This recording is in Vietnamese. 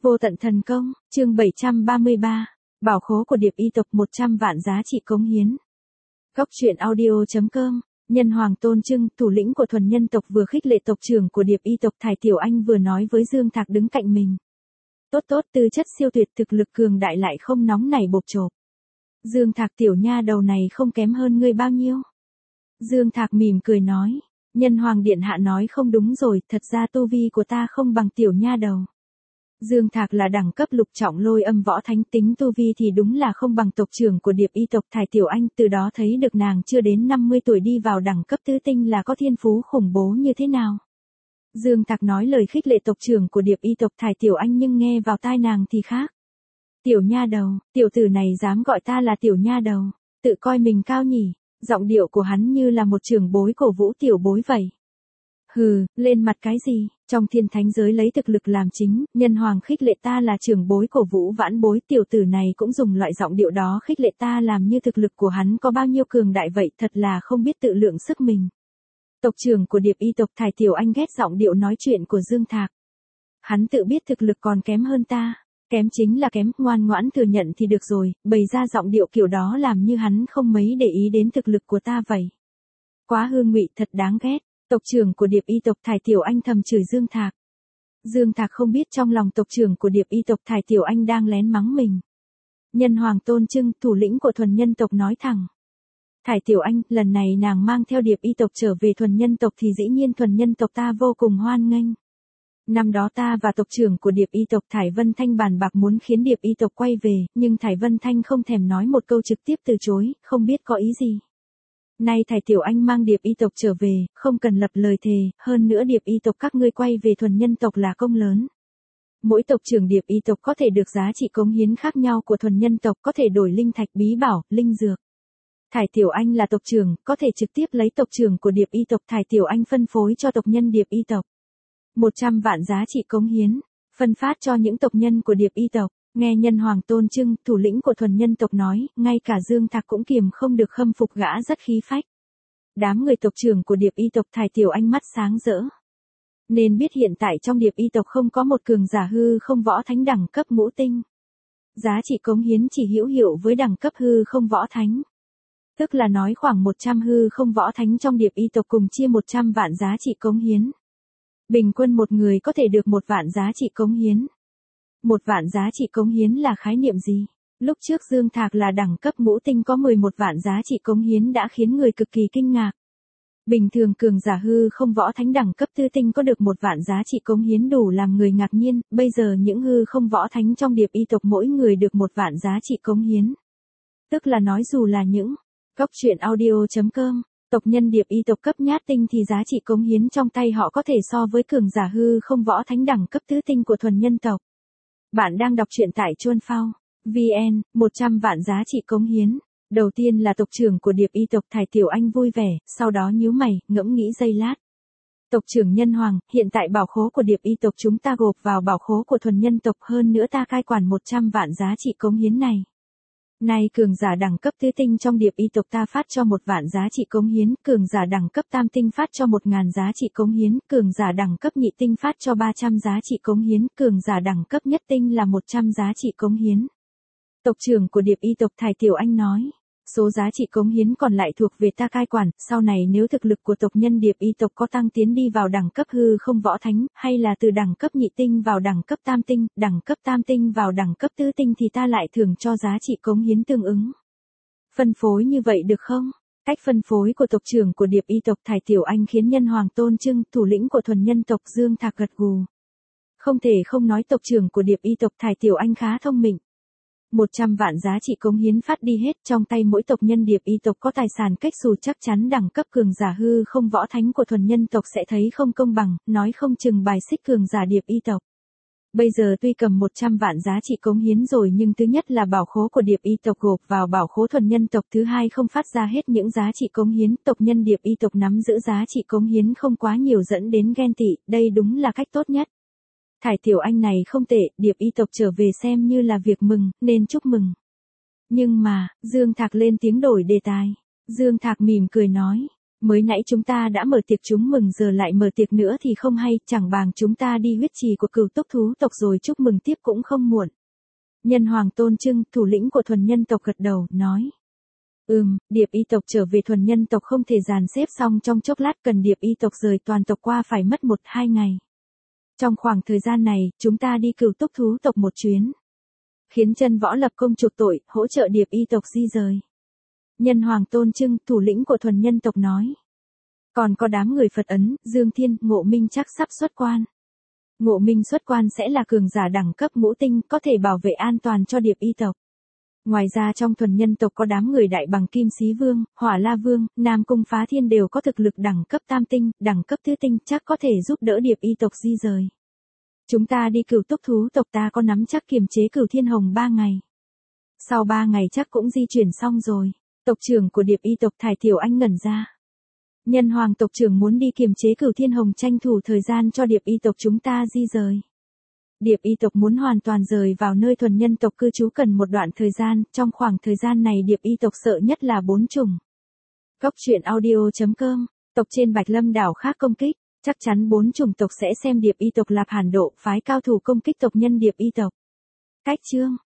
Vô tận thần công, chương 733, bảo khố của điệp y tộc 100 vạn giá trị cống hiến. Góc truyện audio.com, Nhân Hoàng Tôn Trưng, thủ lĩnh của thuần nhân tộc vừa khích lệ tộc trưởng của điệp y tộc Thải Tiểu Anh vừa nói với Dương Thạc đứng cạnh mình. Tốt tốt, tư chất siêu tuyệt, thực lực cường đại lại không nóng nảy bộp chộp. Dương Thạc tiểu nha đầu này không kém hơn ngươi bao nhiêu. Dương Thạc mỉm cười nói, Nhân Hoàng điện hạ nói không đúng rồi, thật ra tu vi của ta không bằng tiểu nha đầu. Dương Thạc là đẳng cấp lục trọng lôi âm võ thánh, tính tu vi thì đúng là không bằng tộc trưởng của điệp y tộc Thải Tiểu Anh, từ đó thấy được nàng chưa đến 50 tuổi đi vào đẳng cấp tứ tinh là có thiên phú khủng bố như thế nào. Dương Thạc nói lời khích lệ tộc trưởng của điệp y tộc Thải Tiểu Anh nhưng nghe vào tai nàng thì khác. Tiểu nha đầu, tiểu tử này dám gọi ta là tiểu nha đầu, tự coi mình cao nhỉ, giọng điệu của hắn như là một trưởng bối cổ vũ tiểu bối vậy. Hừ, lên mặt cái gì, trong thiên thánh giới lấy thực lực làm chính, Nhân Hoàng khích lệ ta là trưởng bối cổ vũ vãn bối, tiểu tử này cũng dùng loại giọng điệu đó khích lệ ta làm như thực lực của hắn có bao nhiêu cường đại vậy, thật là không biết tự lượng sức mình. Tộc trưởng của điệp y tộc Thải Tiểu Anh ghét giọng điệu nói chuyện của Dương Thạc. Hắn tự biết thực lực còn kém hơn ta, kém chính là kém, ngoan ngoãn thừa nhận thì được rồi, bày ra giọng điệu kiểu đó làm như hắn không mấy để ý đến thực lực của ta vậy. Quá hư ngụy, thật đáng ghét. Tộc trưởng của điệp y tộc Thải Tiểu Anh thầm chửi Dương Thạc. Dương Thạc không biết trong lòng tộc trưởng của điệp y tộc Thải Tiểu Anh đang lén mắng mình. Nhân Hoàng Tôn Trưng, thủ lĩnh của thuần nhân tộc nói thẳng. Thải Tiểu Anh, lần này nàng mang theo điệp y tộc trở về thuần nhân tộc thì dĩ nhiên thuần nhân tộc ta vô cùng hoan nghênh. Năm đó ta và tộc trưởng của điệp y tộc Thải Vân Thanh bàn bạc muốn khiến điệp y tộc quay về, nhưng Thải Vân Thanh không thèm nói một câu trực tiếp từ chối, không biết có ý gì. Nay Thải Tiểu Anh mang điệp y tộc trở về, không cần lập lời thề, hơn nữa điệp y tộc các ngươi quay về thuần nhân tộc là công lớn. Mỗi tộc trưởng điệp y tộc có thể được giá trị cống hiến khác nhau của thuần nhân tộc, có thể đổi linh thạch bí bảo, linh dược. Thải Tiểu Anh là tộc trưởng, có thể trực tiếp lấy tộc trưởng của điệp y tộc Thải Tiểu Anh phân phối cho tộc nhân điệp y tộc. 100 vạn giá trị cống hiến, phân phát cho những tộc nhân của điệp y tộc. Nghe Nhân Hoàng Tôn Trưng, thủ lĩnh của thuần nhân tộc nói, ngay cả Dương Thạc cũng kiềm không được khâm phục gã rất khí phách. Đám người tộc trưởng của điệp y tộc Thải Tiểu Anh mắt sáng rỡ. Nên biết hiện tại trong điệp y tộc không có một cường giả hư không võ thánh đẳng cấp ngũ tinh. Giá trị cống hiến chỉ hữu hiệu với đẳng cấp hư không võ thánh. Tức là nói khoảng 100 hư không võ thánh trong điệp y tộc cùng chia 100 vạn giá trị cống hiến. Bình quân một người có thể được 1 vạn giá trị cống hiến. 1 vạn giá trị cống hiến là khái niệm gì? Lúc trước Dương Thạc là đẳng cấp ngũ tinh có 11 vạn giá trị cống hiến đã khiến người cực kỳ kinh ngạc. Bình thường cường giả hư không võ thánh đẳng cấp tư tinh có được 1 vạn giá trị cống hiến đủ làm người ngạc nhiên, bây giờ những hư không võ thánh trong điệp y tộc mỗi người được 1 vạn giá trị cống hiến. Tức là nói dù là những góc truyện audio.com, tộc nhân điệp y tộc cấp nhát tinh thì giá trị cống hiến trong tay họ có thể so với cường giả hư không võ thánh đẳng cấp tứ tinh của thuần nhân tộc. Bạn đang đọc truyện tại Chuan Phao, VN, 100 vạn giá trị cống hiến. Đầu tiên là tộc trưởng của điệp y tộc Thải Tiểu Anh vui vẻ, sau đó nhíu mày, ngẫm nghĩ giây lát. Tộc trưởng Nhân Hoàng, hiện tại bảo khố của điệp y tộc chúng ta gộp vào bảo khố của thuần nhân tộc, hơn nữa ta cai quản 100 vạn giá trị cống hiến này. Nay cường giả đẳng cấp tứ tinh trong điệp y tộc ta phát cho 1 vạn giá trị cống hiến, cường giả đẳng cấp tam tinh phát cho 1000 giá trị cống hiến, cường giả đẳng cấp nhị tinh phát cho 300 giá trị cống hiến, cường giả đẳng cấp nhất tinh là 100 giá trị cống hiến. Tộc trưởng của điệp y tộc Thải Tiểu Anh nói, số giá trị cống hiến còn lại thuộc về ta cai quản, sau này nếu thực lực của tộc nhân điệp y tộc có tăng tiến đi vào đẳng cấp hư không võ thánh, hay là từ đẳng cấp nhị tinh vào đẳng cấp tam tinh, đẳng cấp tam tinh vào đẳng cấp tứ tinh thì ta lại thưởng cho giá trị cống hiến tương ứng. Phân phối như vậy được không? Cách phân phối của tộc trưởng của điệp y tộc Thải Tiểu Anh khiến Nhân Hoàng Tôn Trưng, thủ lĩnh của thuần nhân tộc Dương Thạc gật gù. Không thể không nói tộc trưởng của điệp y tộc Thải Tiểu Anh khá thông minh. 100 vạn giá trị cống hiến phát đi hết, trong tay mỗi tộc nhân điệp y tộc có tài sản cách xù chắc chắn đẳng cấp cường giả hư không võ thánh của thuần nhân tộc sẽ thấy không công bằng, nói không chừng bài xích cường giả điệp y tộc. Bây giờ tuy cầm 100 vạn giá trị cống hiến rồi nhưng thứ nhất là bảo khố của điệp y tộc gộp vào bảo khố thuần nhân tộc, thứ hai không phát ra hết những giá trị cống hiến, tộc nhân điệp y tộc nắm giữ giá trị cống hiến không quá nhiều dẫn đến ghen tị, đây đúng là cách tốt nhất. Thải Tiểu Anh này không tệ, điệp y tộc trở về xem như là việc mừng, nên chúc mừng. Nhưng mà, Dương Thạc lên tiếng đổi đề tài. Dương Thạc mỉm cười nói, Mới nãy chúng ta đã mở tiệc chúng mừng giờ lại mở tiệc nữa thì không hay, chẳng bằng chúng ta đi huyết trì của cửu túc thú tộc rồi chúc mừng tiếp cũng không muộn. Nhân Hoàng Tôn Trưng, thủ lĩnh của thuần nhân tộc gật đầu, nói. Điệp y tộc trở về thuần nhân tộc không thể dàn xếp xong trong chốc lát, cần điệp y tộc rời toàn tộc qua phải mất 1-2 ngày. Trong khoảng thời gian này, chúng ta đi cửu túc thú tộc một chuyến. Khiến chân võ lập công chuộc tội, hỗ trợ điệp y tộc di rời. Nhân Hoàng Tôn Trưng, thủ lĩnh của thuần nhân tộc nói. Còn có đám người Phật Ấn, Dương Thiên, Ngộ Minh chắc sắp xuất quan. Ngộ Minh xuất quan sẽ là cường giả đẳng cấp ngũ tinh, có thể bảo vệ an toàn cho điệp y tộc. Ngoài ra trong thuần nhân tộc có đám người đại bằng Kim Xí Vương, Hỏa La Vương, Nam Cung Phá Thiên đều có thực lực đẳng cấp tam tinh, đẳng cấp tứ tinh, chắc có thể giúp đỡ điệp y tộc di rời. Chúng ta đi cửu túc thú tộc, ta có nắm chắc kiềm chế Cửu Thiên Hồng 3 ngày. Sau 3 ngày chắc cũng di chuyển xong rồi. Tộc trưởng của điệp y tộc Thải Tiểu Anh ngẩn ra. Nhân Hoàng tộc trưởng muốn đi kiềm chế Cửu Thiên Hồng, tranh thủ thời gian cho điệp y tộc chúng ta di rời. Điệp y tộc muốn hoàn toàn rời vào nơi thuần nhân tộc cư trú cần một đoạn thời gian, trong khoảng thời gian này điệp y tộc sợ nhất là 4 chủng. Góc truyện audio.com, tộc trên Bạch Lâm đảo khác công kích, chắc chắn 4 chủng tộc sẽ xem điệp y tộc Lạp Hàn Độ, phái cao thủ công kích tộc nhân điệp y tộc. Cách chương